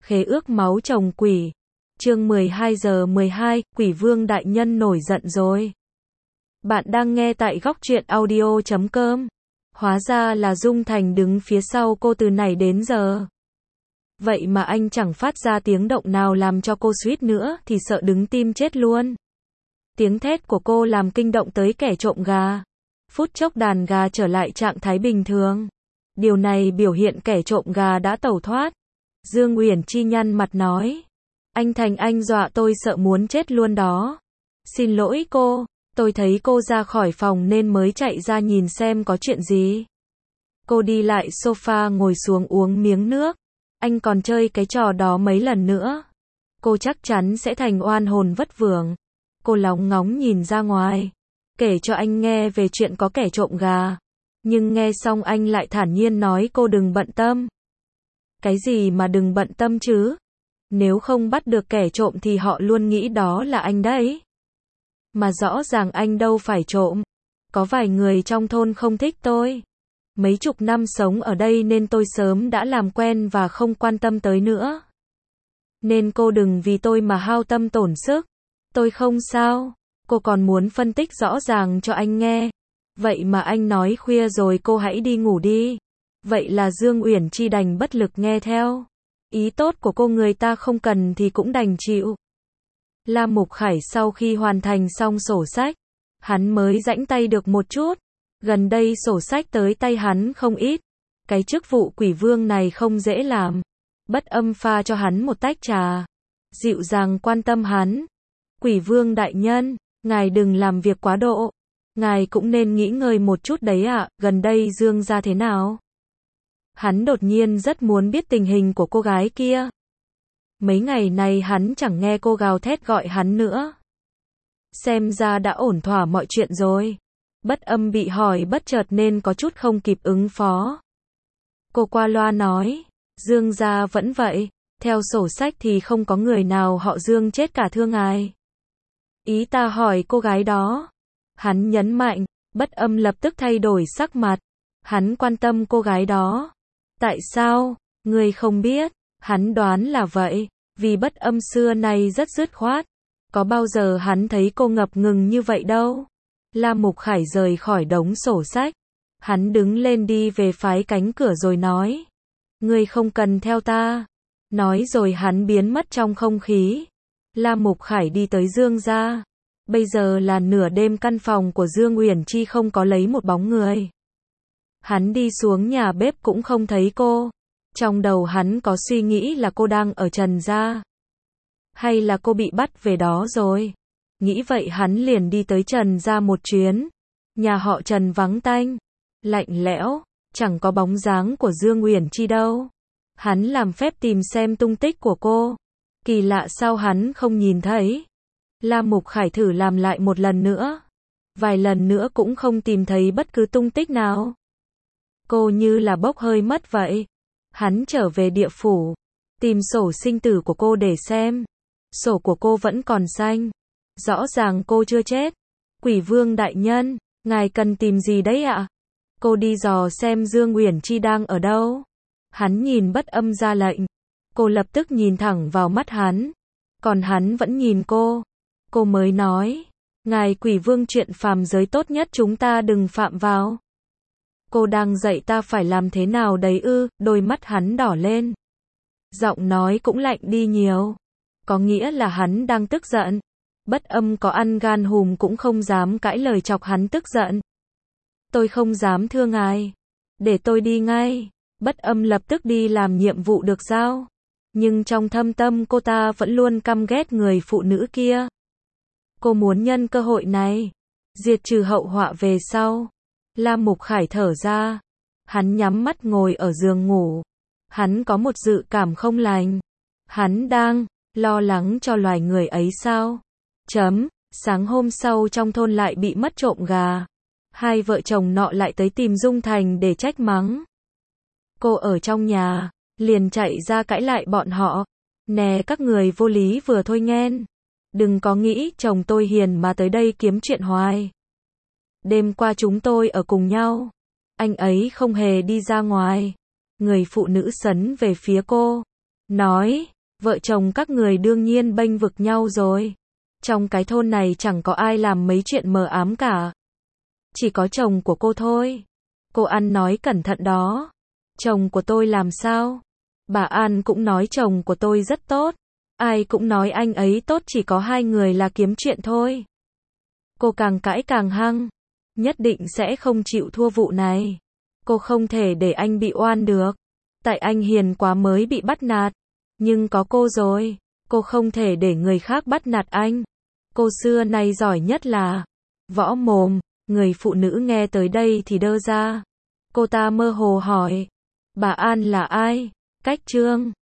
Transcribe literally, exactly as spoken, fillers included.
Khế ước máu chồng quỷ. Chương mười hai giờ mười hai, Quỷ Vương đại nhân nổi giận rồi. Bạn đang nghe tại góc truyện audio chấm com. Hóa ra là Dung Thành đứng phía sau cô từ nãy đến giờ. Vậy mà anh chẳng phát ra tiếng động nào làm cho cô suýt nữa thì sợ đứng tim chết luôn. Tiếng thét của cô làm kinh động tới kẻ trộm gà. Phút chốc đàn gà trở lại trạng thái bình thường. Điều này biểu hiện kẻ trộm gà đã tẩu thoát. Dương Uyển Chi nhăn mặt nói. Anh Thành anh dọa tôi sợ muốn chết luôn đó. Xin lỗi cô, tôi thấy cô ra khỏi phòng nên mới chạy ra nhìn xem có chuyện gì. Cô đi lại sofa ngồi xuống uống miếng nước. Anh còn chơi cái trò đó mấy lần nữa. Cô chắc chắn sẽ thành oan hồn vất vưởng. Cô lóng ngóng nhìn ra ngoài. Kể cho anh nghe về chuyện có kẻ trộm gà. Nhưng nghe xong anh lại thản nhiên nói cô đừng bận tâm. Cái gì mà đừng bận tâm chứ? Nếu không bắt được kẻ trộm thì họ luôn nghĩ đó là anh đấy. Mà rõ ràng anh đâu phải trộm. Có vài người trong thôn không thích tôi. Mấy chục năm sống ở đây nên tôi sớm đã làm quen và không quan tâm tới nữa. Nên cô đừng vì tôi mà hao tâm tổn sức. Tôi không sao. Cô còn muốn phân tích rõ ràng cho anh nghe. Vậy mà anh nói khuya rồi cô hãy đi ngủ đi. Vậy là Dương Uyển Chi đành bất lực nghe theo. Ý tốt của cô người ta không cần thì cũng đành chịu. La Mục Khải sau khi hoàn thành xong sổ sách, hắn mới rãnh tay được một chút. Gần đây sổ sách tới tay hắn không ít. Cái chức vụ quỷ vương này không dễ làm. Bất Âm pha cho hắn một tách trà. Dịu dàng quan tâm hắn. Quỷ vương đại nhân, ngài đừng làm việc quá độ. Ngài cũng nên nghỉ ngơi một chút đấy ạ, à, gần đây Dương gia thế nào? Hắn đột nhiên rất muốn biết tình hình của cô gái kia. Mấy ngày này hắn chẳng nghe cô gào thét gọi hắn nữa. Xem ra đã ổn thỏa mọi chuyện rồi. Bất Âm bị hỏi bất chợt nên có chút không kịp ứng phó. Cô qua loa nói, Dương gia vẫn vậy, theo sổ sách thì không có người nào họ Dương chết cả thưa ngài. Ý ta hỏi cô gái đó. Hắn nhấn mạnh, Bất Âm lập tức thay đổi sắc mặt. Hắn quan tâm cô gái đó. Tại sao? Người không biết. Hắn đoán là vậy. Vì Bất Âm xưa nay rất dứt khoát. Có bao giờ hắn thấy cô ngập ngừng như vậy đâu. La Mục Khải rời khỏi đống sổ sách. Hắn đứng lên đi về phái cánh cửa rồi nói. Người không cần theo ta. Nói rồi hắn biến mất trong không khí. La Mục Khải đi tới Dương gia. Bây giờ là nửa đêm, căn phòng của Dương Uyển Chi không có lấy một bóng người. Hắn đi xuống nhà bếp cũng không thấy cô. Trong đầu hắn có suy nghĩ là cô đang ở Trần gia. Hay là cô bị bắt về đó rồi. Nghĩ vậy hắn liền đi tới Trần gia một chuyến. Nhà họ Trần vắng tanh, lạnh lẽo, chẳng có bóng dáng của Dương Uyển Chi đâu. Hắn làm phép tìm xem tung tích của cô. Kỳ lạ sao hắn không nhìn thấy. La Mục Khải thử làm lại một lần nữa. Vài lần nữa cũng không tìm thấy bất cứ tung tích nào. Cô như là bốc hơi mất vậy. Hắn trở về địa phủ. Tìm sổ sinh tử của cô để xem. Sổ của cô vẫn còn xanh. Rõ ràng cô chưa chết. Quỷ vương đại nhân, ngài cần tìm gì đấy ạ? Cô đi dò xem Dương Uyển Chi đang ở đâu. Hắn nhìn Bất Âm ra lệnh. Cô lập tức nhìn thẳng vào mắt hắn. Còn hắn vẫn nhìn cô. Cô mới nói, ngài quỷ vương, chuyện phàm giới tốt nhất chúng ta đừng phạm vào. Cô đang dạy ta phải làm thế nào đấy ư? Đôi mắt hắn đỏ lên. Giọng nói cũng lạnh đi nhiều. Có nghĩa là hắn đang tức giận. Bất Âm có ăn gan hùm cũng không dám cãi lời chọc hắn tức giận. Tôi không dám thưa ngài. Để tôi đi ngay. Bất Âm lập tức đi làm nhiệm vụ được giao. Nhưng trong thâm tâm cô ta vẫn luôn căm ghét người phụ nữ kia. Cô muốn nhân cơ hội này diệt trừ hậu họa về sau. La Mục Khải thở ra. Hắn nhắm mắt ngồi ở giường ngủ. Hắn có một dự cảm không lành. Hắn đang lo lắng cho loài người ấy sao? Chấm. Sáng hôm sau trong thôn lại bị mất trộm gà. Hai vợ chồng nọ lại tới tìm Dung Thành để trách mắng. Cô ở trong nhà liền chạy ra cãi lại bọn họ. Nè các người vô lý vừa thôi nghen. Đừng có nghĩ chồng tôi hiền mà tới đây kiếm chuyện hoài. Đêm qua chúng tôi ở cùng nhau. Anh ấy không hề đi ra ngoài. Người phụ nữ sấn về phía cô. Nói, Vợ chồng các người đương nhiên bênh vực nhau rồi. Trong cái thôn này chẳng có ai làm mấy chuyện mờ ám cả. Chỉ có chồng của cô thôi. Cô ăn nói cẩn thận đó. Chồng của tôi làm sao? Bà An cũng nói chồng của tôi rất tốt. Ai cũng nói anh ấy tốt, chỉ có hai người là kiếm chuyện thôi. Cô càng cãi càng hăng. Nhất định sẽ không chịu thua vụ này. Cô không thể để anh bị oan được. Tại anh hiền quá mới bị bắt nạt. Nhưng có cô rồi. Cô không thể để người khác bắt nạt anh. Cô xưa nay giỏi nhất là võ mồm. Người phụ nữ nghe tới đây thì đơ ra. Cô ta mơ hồ hỏi. Bà An là ai? Cách Trương.